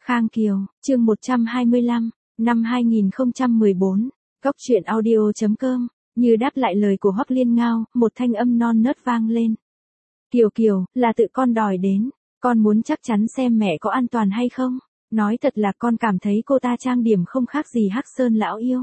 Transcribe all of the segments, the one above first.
Khang Kiều, chương 125, năm 2014, Cóc truyện audio.com, như đáp lại lời của Hoắc Liên Ngao, một thanh âm non nớt vang lên. Kiều Kiều, là tự con đòi đến, con muốn chắc chắn xem mẹ có an toàn hay không, nói thật là con cảm thấy cô ta trang điểm không khác gì Hắc Sơn lão yêu.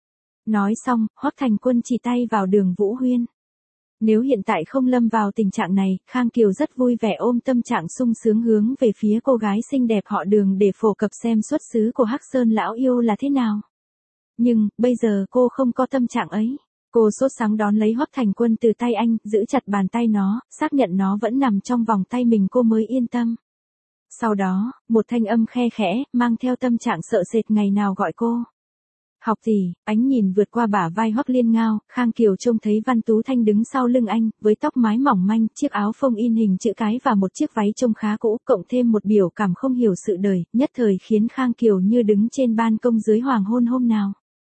Nói xong, Hoắc Thành Quân chỉ tay vào Đường Vũ Huyên. Nếu hiện tại không lâm vào tình trạng này, Khang Kiều rất vui vẻ ôm tâm trạng sung sướng hướng về phía cô gái xinh đẹp họ Đường để phổ cập xem xuất xứ của Hắc Sơn lão yêu là thế nào. Nhưng, bây giờ cô không có tâm trạng ấy. Cô sốt sắng đón lấy Hoắc Thành Quân từ tay anh, giữ chặt bàn tay nó, xác nhận nó vẫn nằm trong vòng tay mình cô mới yên tâm. Sau đó, một thanh âm khe khẽ, mang theo tâm trạng sợ sệt ngày nào gọi cô. Học gì, ánh nhìn vượt qua bả vai Hoắc Liên Ngao, Khang Kiều trông thấy Văn Tú Thanh đứng sau lưng anh, với tóc mái mỏng manh, chiếc áo phông in hình chữ cái và một chiếc váy trông khá cũ, cộng thêm một biểu cảm không hiểu sự đời, nhất thời khiến Khang Kiều như đứng trên ban công dưới hoàng hôn hôm nào.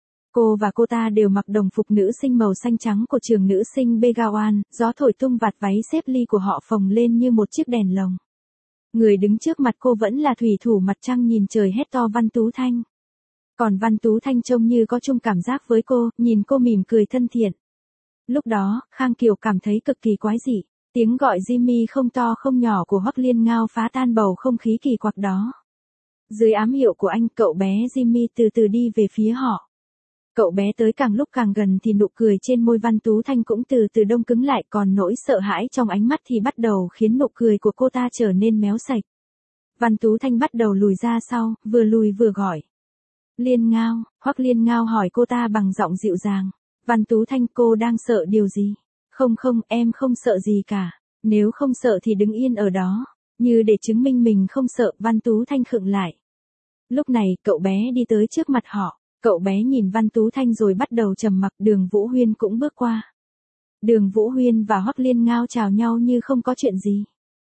Cô và cô ta đều mặc đồng phục nữ sinh màu xanh trắng của trường nữ sinh Begawan, gió thổi tung vạt váy xếp ly của họ phồng lên như một chiếc đèn lồng. Người đứng trước mặt cô vẫn là thủy thủ mặt trăng nhìn trời hét to Văn Tú Thanh. Còn Văn Tú Thanh trông như có chung cảm giác với cô, nhìn cô mỉm cười thân thiện. Lúc đó, Khang Kiều cảm thấy cực kỳ quái dị, tiếng gọi Jimmy không to không nhỏ của Hoắc Liên Ngao phá tan bầu không khí kỳ quặc đó. Dưới ám hiệu của anh, cậu bé Jimmy từ từ đi về phía họ. Cậu bé tới càng lúc càng gần thì nụ cười trên môi Văn Tú Thanh cũng từ từ đông cứng lại, còn nỗi sợ hãi trong ánh mắt thì bắt đầu khiến nụ cười của cô ta trở nên méo sạch. Văn Tú Thanh bắt đầu lùi ra sau, vừa lùi vừa gọi. Liên Ngao, Hoắc Liên Ngao hỏi cô ta bằng giọng dịu dàng. Văn Tú Thanh, cô đang sợ điều gì? Không, em không sợ gì cả. Nếu không sợ thì đứng yên ở đó. Như để chứng minh mình không sợ, Văn Tú Thanh khựng lại. Lúc này, cậu bé đi tới trước mặt họ. Cậu bé nhìn Văn Tú Thanh rồi bắt đầu trầm mặc. Đường Vũ Huyên cũng bước qua. Đường Vũ Huyên và Hoắc Liên Ngao chào nhau như không có chuyện gì.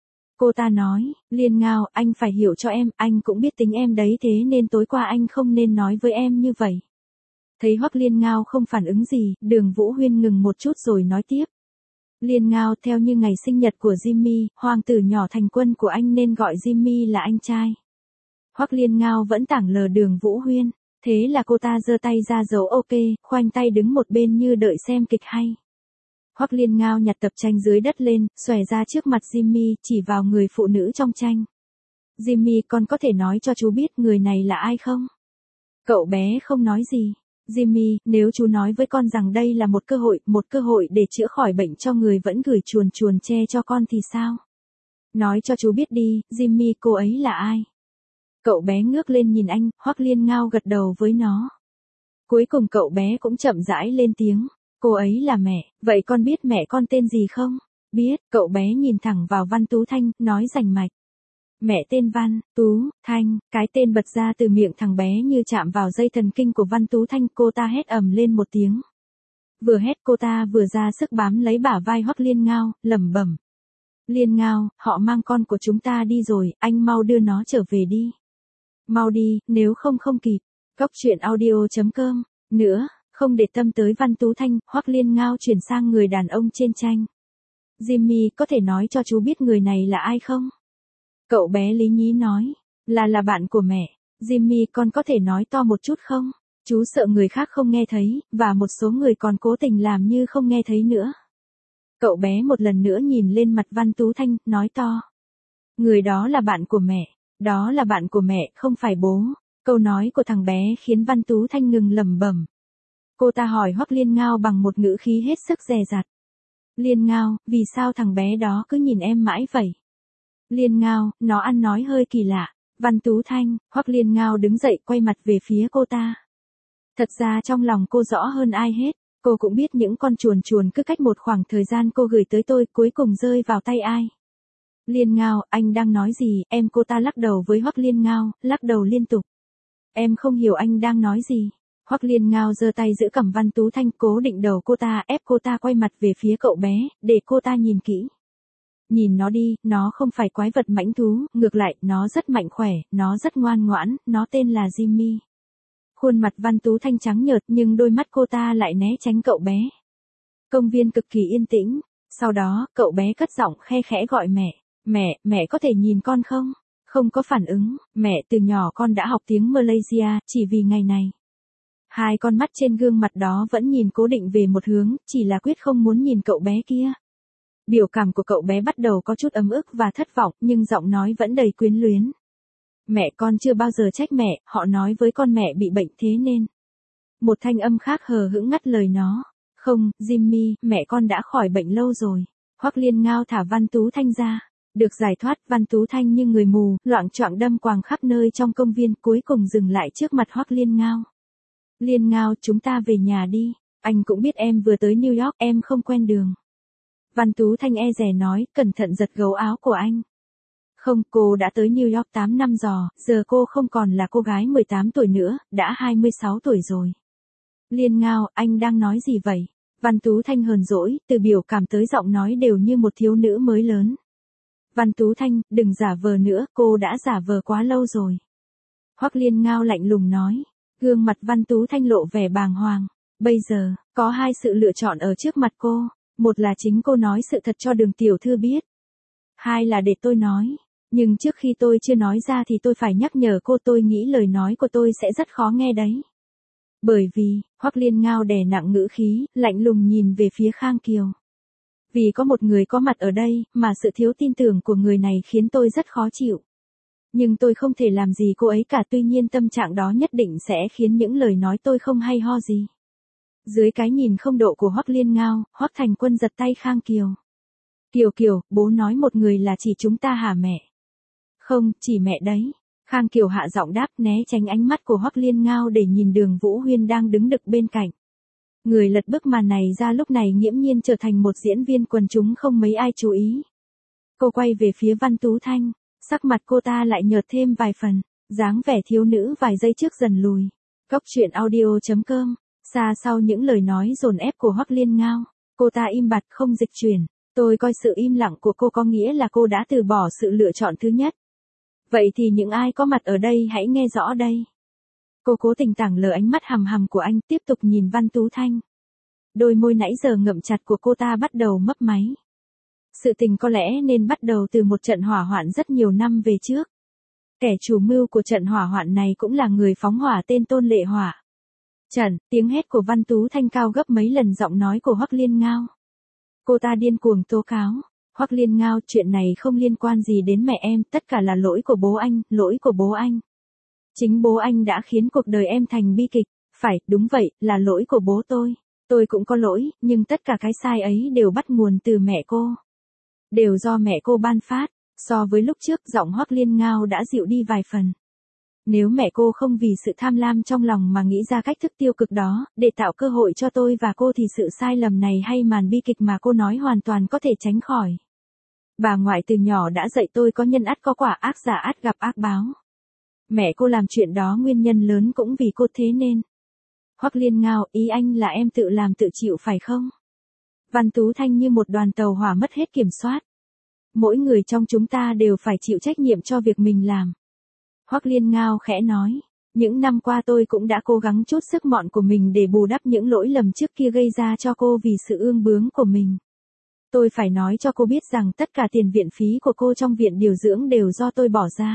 Cô ta nói, Liên Ngao, anh phải hiểu cho em, anh cũng biết tính em đấy, thế nên tối qua anh không nên nói với em như vậy. Thấy Hoắc Liên Ngao không phản ứng gì, Đường Vũ Huyên ngừng một chút rồi nói tiếp. Liên Ngao, theo như ngày sinh nhật của Jimmy, hoàng tử nhỏ Thành Quân của anh nên gọi Jimmy là anh trai. Hoắc Liên Ngao vẫn tảng lờ Đường Vũ Huyên, thế là cô ta giơ tay ra dấu ok, khoanh tay đứng một bên như đợi xem kịch hay. Hoắc Liên Ngao nhặt tập tranh dưới đất lên, xòe ra trước mặt Jimmy, chỉ vào người phụ nữ trong tranh. Jimmy, con có thể nói cho chú biết người này là ai không? Cậu bé không nói gì. Jimmy, nếu chú nói với con rằng đây là một cơ hội để chữa khỏi bệnh cho người vẫn gửi chuồn chuồn che cho con thì sao? Nói cho chú biết đi, Jimmy, cô ấy là ai? Cậu bé ngước lên nhìn anh, Hoắc Liên Ngao gật đầu với nó. Cuối cùng cậu bé cũng chậm rãi lên tiếng. Cô ấy là mẹ, vậy con biết mẹ con tên gì không? Biết, cậu bé nhìn thẳng vào Văn Tú Thanh, nói rành mạch. Mẹ tên Văn, Tú, Thanh, cái tên bật ra từ miệng thằng bé như chạm vào dây thần kinh của Văn Tú Thanh, cô ta hét ầm lên một tiếng. Vừa hét cô ta vừa ra sức bám lấy bả vai Hoắc Liên Ngao, lẩm bẩm. Liên Ngao, họ mang con của chúng ta đi rồi, anh mau đưa nó trở về đi. Mau đi, nếu không kịp. Cóc truyện audio.com, nữa. Không để tâm tới Văn Tú Thanh, Hoắc Liên Ngao chuyển sang người đàn ông trên tranh. Jimmy, có thể nói cho chú biết người này là ai không? Cậu bé lý nhí nói, là bạn của mẹ. Jimmy, con có thể nói to một chút không? Chú sợ người khác không nghe thấy, và một số người còn cố tình làm như không nghe thấy nữa. Cậu bé một lần nữa nhìn lên mặt Văn Tú Thanh, nói to. Người đó là bạn của mẹ. Đó là bạn của mẹ, không phải bố. Câu nói của thằng bé khiến Văn Tú Thanh ngừng lẩm bẩm. Cô ta hỏi Hoắc Liên Ngao bằng một ngữ khí hết sức dè dặt. Liên Ngao, vì sao thằng bé đó cứ nhìn em mãi vậy? Liên Ngao, nó ăn nói hơi kỳ lạ. Văn Tú Thanh, Hoắc Liên Ngao đứng dậy quay mặt về phía cô ta. Thật ra trong lòng cô rõ hơn ai hết, cô cũng biết những con chuồn chuồn cứ cách một khoảng thời gian cô gửi tới tôi cuối cùng rơi vào tay ai. Liên Ngao, anh đang nói gì? Em, cô ta lắc đầu với Hoắc Liên Ngao, lắc đầu liên tục. Em không hiểu anh đang nói gì. Hoắc Liên Ngao giơ tay giữ cằm Văn Tú Thanh, cố định đầu cô ta, ép cô ta quay mặt về phía cậu bé, để cô ta nhìn kỹ. Nhìn nó đi, nó không phải quái vật mãnh thú, ngược lại, nó rất mạnh khỏe, nó rất ngoan ngoãn, nó tên là Jimmy. Khuôn mặt Văn Tú Thanh trắng nhợt nhưng đôi mắt cô ta lại né tránh cậu bé. Công viên cực kỳ yên tĩnh, sau đó, cậu bé cất giọng khe khẽ gọi mẹ. Mẹ có thể nhìn con không? Không có phản ứng, mẹ từ nhỏ con đã học tiếng Malaysia, chỉ vì ngày này. Hai con mắt trên gương mặt đó vẫn nhìn cố định về một hướng, chỉ là quyết không muốn nhìn cậu bé kia. Biểu cảm của cậu bé bắt đầu có chút ấm ức và thất vọng, nhưng giọng nói vẫn đầy quyến luyến. Mẹ con chưa bao giờ trách mẹ, họ nói với con mẹ bị bệnh thế nên. Một thanh âm khác hờ hững ngắt lời nó. Không, Jimmy, mẹ con đã khỏi bệnh lâu rồi. Hoắc Liên Ngao thả Văn Tú Thanh ra. Được giải thoát, Văn Tú Thanh như người mù, loạng choạng đâm quàng khắp nơi trong công viên, cuối cùng dừng lại trước mặt Hoắc Liên Ngao. Liên Ngao, chúng ta về nhà đi. Anh cũng biết em vừa tới New York, em không quen đường. Văn Tú Thanh e dè nói, cẩn thận giật gấu áo của anh. Không, cô đã tới New York 8 năm rồi, giờ cô không còn là cô gái 18 tuổi nữa, đã 26 tuổi rồi. Liên Ngao, anh đang nói gì vậy? Văn Tú Thanh hờn dỗi, từ biểu cảm tới giọng nói đều như một thiếu nữ mới lớn. Văn Tú Thanh, đừng giả vờ nữa, cô đã giả vờ quá lâu rồi. Hoắc Liên Ngao lạnh lùng nói. Gương mặt Văn Tú Thanh lộ vẻ bàng hoàng. Bây giờ, có hai sự lựa chọn ở trước mặt cô. Một là chính cô nói sự thật cho Đường tiểu thư biết. Hai là để tôi nói. Nhưng trước khi tôi chưa nói ra thì tôi phải nhắc nhở cô, tôi nghĩ lời nói của tôi sẽ rất khó nghe đấy. Bởi vì, Hoắc Liên Ngao đè nặng ngữ khí, lạnh lùng nhìn về phía Khang Kiều. Vì có một người có mặt ở đây, mà sự thiếu tin tưởng của người này khiến tôi rất khó chịu. Nhưng tôi không thể làm gì cô ấy cả, tuy nhiên tâm trạng đó nhất định sẽ khiến những lời nói tôi không hay ho gì. Dưới cái nhìn không độ của Hoắc Liên Ngao, Hoắc Thành Quân giật tay Khang Kiều. Kiều Kiều, bố nói một người là chỉ chúng ta hả mẹ? Không, chỉ mẹ đấy. Khang Kiều hạ giọng đáp, né tránh ánh mắt của Hoắc Liên Ngao để nhìn Đường Vũ Huyên đang đứng đực bên cạnh. Người lật bức màn này ra lúc này nghiễm nhiên trở thành một diễn viên quần chúng không mấy ai chú ý. Cô quay về phía Văn Tú Thanh, sắc mặt cô ta lại nhợt thêm vài phần, dáng vẻ thiếu nữ vài giây trước dần lùi. Góc truyện audio.com, xa sau những lời nói dồn ép của Hoắc Liên Ngao, cô ta im bặt không dịch chuyển. Tôi coi sự im lặng của cô có nghĩa là cô đã từ bỏ sự lựa chọn thứ nhất. Vậy thì những ai có mặt ở đây hãy nghe rõ đây. Cô cố tình tảng lờ ánh mắt hằm hằm của anh, tiếp tục nhìn Văn Tú Thanh. Đôi môi nãy giờ ngậm chặt của cô ta bắt đầu mấp máy. Sự tình có lẽ nên bắt đầu từ một trận hỏa hoạn rất nhiều năm về trước. Kẻ chủ mưu của trận hỏa hoạn này cũng là người phóng hỏa tên Tôn Lệ Hỏa. Trận, tiếng hét của Văn Tú Thanh cao gấp mấy lần giọng nói của Hoắc Liên Ngao. Cô ta điên cuồng tố cáo. Hoắc Liên Ngao, chuyện này không liên quan gì đến mẹ em, tất cả là lỗi của bố anh, lỗi của bố anh. Chính bố anh đã khiến cuộc đời em thành bi kịch. Phải, đúng vậy, là lỗi của bố tôi. Tôi cũng có lỗi, nhưng tất cả cái sai ấy đều bắt nguồn từ mẹ cô. Đều do mẹ cô ban phát. So với lúc trước, giọng Hoắc Liên Ngao đã dịu đi vài phần. Nếu mẹ cô không vì sự tham lam trong lòng mà nghĩ ra cách thức tiêu cực đó, để tạo cơ hội cho tôi và cô thì sự sai lầm này hay màn bi kịch mà cô nói hoàn toàn có thể tránh khỏi. Bà ngoại từ nhỏ đã dạy tôi có nhân ắt có quả, ác giả ắt gặp ác báo. Mẹ cô làm chuyện đó nguyên nhân lớn cũng vì cô thế nên. Hoắc Liên Ngao, ý anh là em tự làm tự chịu phải không? Văn Tú Thanh như một đoàn tàu hỏa mất hết kiểm soát. Mỗi người trong chúng ta đều phải chịu trách nhiệm cho việc mình làm. Hoắc Liên Ngao khẽ nói, những năm qua tôi cũng đã cố gắng chút sức mọn của mình để bù đắp những lỗi lầm trước kia gây ra cho cô vì sự ương bướng của mình. Tôi phải nói cho cô biết rằng tất cả tiền viện phí của cô trong viện điều dưỡng đều do tôi bỏ ra.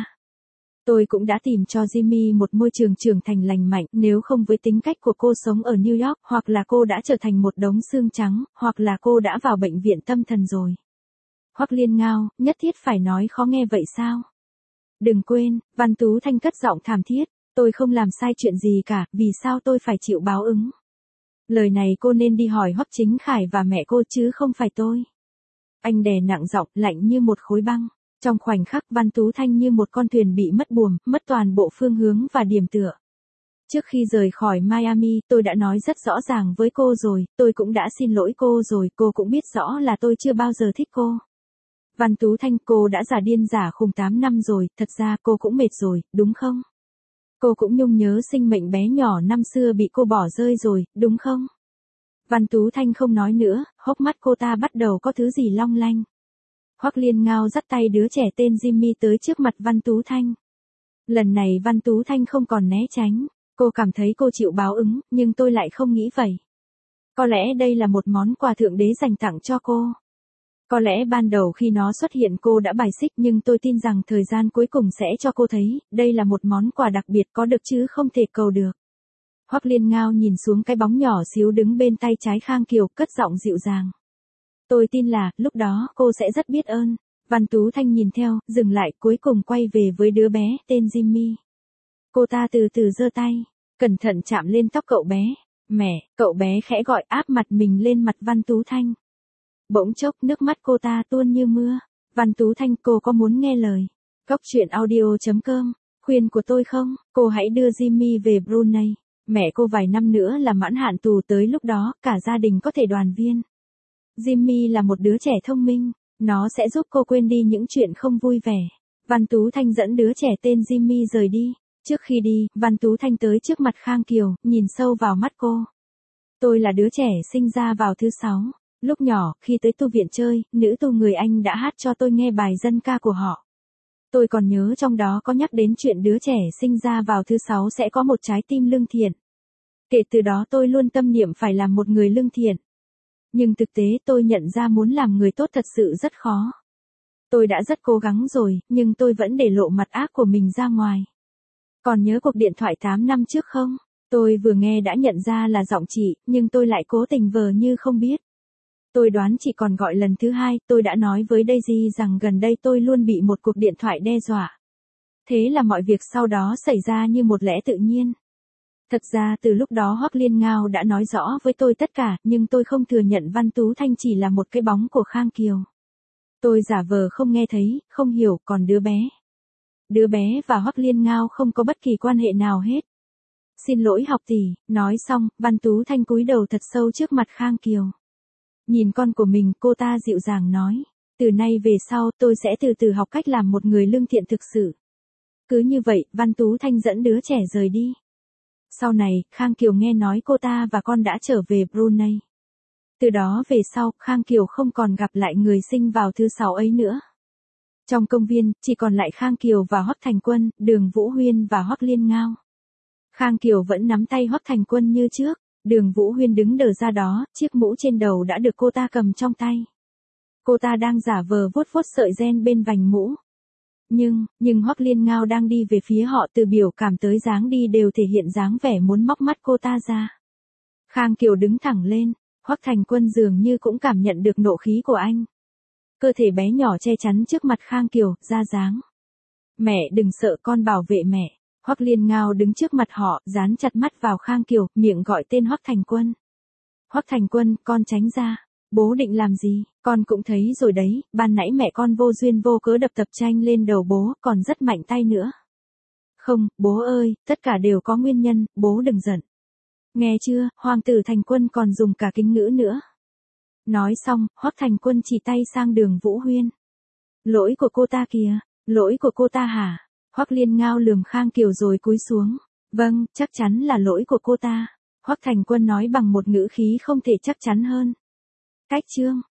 Tôi cũng đã tìm cho Jimmy một môi trường trưởng thành lành mạnh, nếu không với tính cách của cô sống ở New York, hoặc là cô đã trở thành một đống xương trắng, hoặc là cô đã vào bệnh viện tâm thần rồi. Hoắc Liên Ngao, nhất thiết phải nói khó nghe vậy sao? Đừng quên, Văn Tú Thanh cất giọng thảm thiết, tôi không làm sai chuyện gì cả, vì sao tôi phải chịu báo ứng? Lời này cô nên đi hỏi Hoắc Chính Khải và mẹ cô chứ không phải tôi. Anh đè nặng giọng, lạnh như một khối băng. Trong khoảnh khắc Văn Tú Thanh như một con thuyền bị mất buồm, mất toàn bộ phương hướng và điểm tựa. Trước khi rời khỏi Miami, tôi đã nói rất rõ ràng với cô rồi, tôi cũng đã xin lỗi cô rồi, cô cũng biết rõ là tôi chưa bao giờ thích cô. Văn Tú Thanh, cô đã giả điên giả khùng 8 năm rồi, thật ra cô cũng mệt rồi, đúng không? Cô cũng nhung nhớ sinh mệnh bé nhỏ năm xưa bị cô bỏ rơi rồi, đúng không? Văn Tú Thanh không nói nữa, hốc mắt cô ta bắt đầu có thứ gì long lanh. Hoắc Liên Ngao dắt tay đứa trẻ tên Jimmy tới trước mặt Văn Tú Thanh. Lần này Văn Tú Thanh không còn né tránh, cô cảm thấy cô chịu báo ứng, nhưng tôi lại không nghĩ vậy. Có lẽ đây là một món quà thượng đế dành tặng cho cô. Có lẽ ban đầu khi nó xuất hiện cô đã bài xích, nhưng tôi tin rằng thời gian cuối cùng sẽ cho cô thấy, đây là một món quà đặc biệt có được chứ không thể cầu được. Hoắc Liên Ngao nhìn xuống cái bóng nhỏ xíu đứng bên tay trái Khang Kiều, cất giọng dịu dàng. Tôi tin là, lúc đó, cô sẽ rất biết ơn. Văn Tú Thanh nhìn theo, dừng lại, cuối cùng quay về với đứa bé, tên Jimmy. Cô ta từ từ giơ tay, cẩn thận chạm lên tóc cậu bé. Mẹ, cậu bé khẽ gọi, áp mặt mình lên mặt Văn Tú Thanh. Bỗng chốc nước mắt cô ta tuôn như mưa. Văn Tú Thanh, cô có muốn nghe lời Góc truyện audio.com, khuyên của tôi không? Cô hãy đưa Jimmy về Brunei. Mẹ cô vài năm nữa là mãn hạn tù, tới lúc đó, cả gia đình có thể đoàn viên. Jimmy là một đứa trẻ thông minh, nó sẽ giúp cô quên đi những chuyện không vui vẻ. Văn Tú Thanh dẫn đứa trẻ tên Jimmy rời đi. Trước khi đi, Văn Tú Thanh tới trước mặt Khang Kiều, nhìn sâu vào mắt cô. Tôi là đứa trẻ sinh ra vào thứ 6. Lúc nhỏ, khi tới tu viện chơi, nữ tu người Anh đã hát cho tôi nghe bài dân ca của họ. Tôi còn nhớ trong đó có nhắc đến chuyện đứa trẻ sinh ra vào thứ 6 sẽ có một trái tim lương thiện. Kể từ đó tôi luôn tâm niệm phải làm một người lương thiện. Nhưng thực tế tôi nhận ra muốn làm người tốt thật sự rất khó. Tôi đã rất cố gắng rồi, nhưng tôi vẫn để lộ mặt ác của mình ra ngoài. Còn nhớ cuộc điện thoại 8 năm trước không? Tôi vừa nghe đã nhận ra là giọng chị, nhưng tôi lại cố tình vờ như không biết. Tôi đoán chị còn gọi lần thứ 2, tôi đã nói với Daisy rằng gần đây tôi luôn bị một cuộc điện thoại đe dọa. Thế là mọi việc sau đó xảy ra như một lẽ tự nhiên. Thật ra từ lúc đó Hoắc Liên Ngao đã nói rõ với tôi tất cả, nhưng tôi không thừa nhận Văn Tú Thanh chỉ là một cái bóng của Khang Kiều. Tôi giả vờ không nghe thấy, không hiểu, còn đứa bé. Đứa bé và Hoắc Liên Ngao không có bất kỳ quan hệ nào hết. Xin lỗi học tỷ, nói xong, Văn Tú Thanh cúi đầu thật sâu trước mặt Khang Kiều. Nhìn con của mình, cô ta dịu dàng nói. Từ nay về sau, tôi sẽ từ từ học cách làm một người lương thiện thực sự. Cứ như vậy, Văn Tú Thanh dẫn đứa trẻ rời đi. Sau này, Khang Kiều nghe nói cô ta và con đã trở về Brunei. Từ đó về sau, Khang Kiều không còn gặp lại người sinh vào thứ 6 ấy nữa. Trong công viên, chỉ còn lại Khang Kiều và Hoắc Thành Quân, Đường Vũ Huyên và Hoắc Liên Ngao. Khang Kiều vẫn nắm tay Hoắc Thành Quân như trước. Đường Vũ Huyên đứng đờ ra đó, chiếc mũ trên đầu đã được cô ta cầm trong tay. Cô ta đang giả vờ vuốt vuốt sợi ren bên vành mũ. Nhưng Hoắc Liên Ngao đang đi về phía họ, từ biểu cảm tới dáng đi đều thể hiện dáng vẻ muốn móc mắt cô ta ra. Khang Kiều đứng thẳng lên, Hoắc Thành Quân dường như cũng cảm nhận được nộ khí của anh. Cơ thể bé nhỏ che chắn trước mặt Khang Kiều, ra dáng. Mẹ đừng sợ, con bảo vệ mẹ. Hoắc Liên Ngao đứng trước mặt họ, dán chặt mắt vào Khang Kiều, miệng gọi tên Hoắc Thành Quân. Hoắc Thành Quân, con tránh ra. Bố định làm gì? Con cũng thấy rồi đấy, ban nãy mẹ con vô duyên vô cớ đập tập tranh lên đầu bố, còn rất mạnh tay nữa. Không, bố ơi, tất cả đều có nguyên nhân, bố đừng giận. Nghe chưa, Hoàng tử Thành Quân còn dùng cả kính ngữ nữa. Nói xong, Hoắc Thành Quân chỉ tay sang Đường Vũ Huyên. Lỗi của cô ta kìa, lỗi của cô ta hả? Hoắc Liên Ngao lườm Khang Kiều rồi cúi xuống. Vâng, chắc chắn là lỗi của cô ta. Hoắc Thành Quân nói bằng một ngữ khí không thể chắc chắn hơn. Cách chương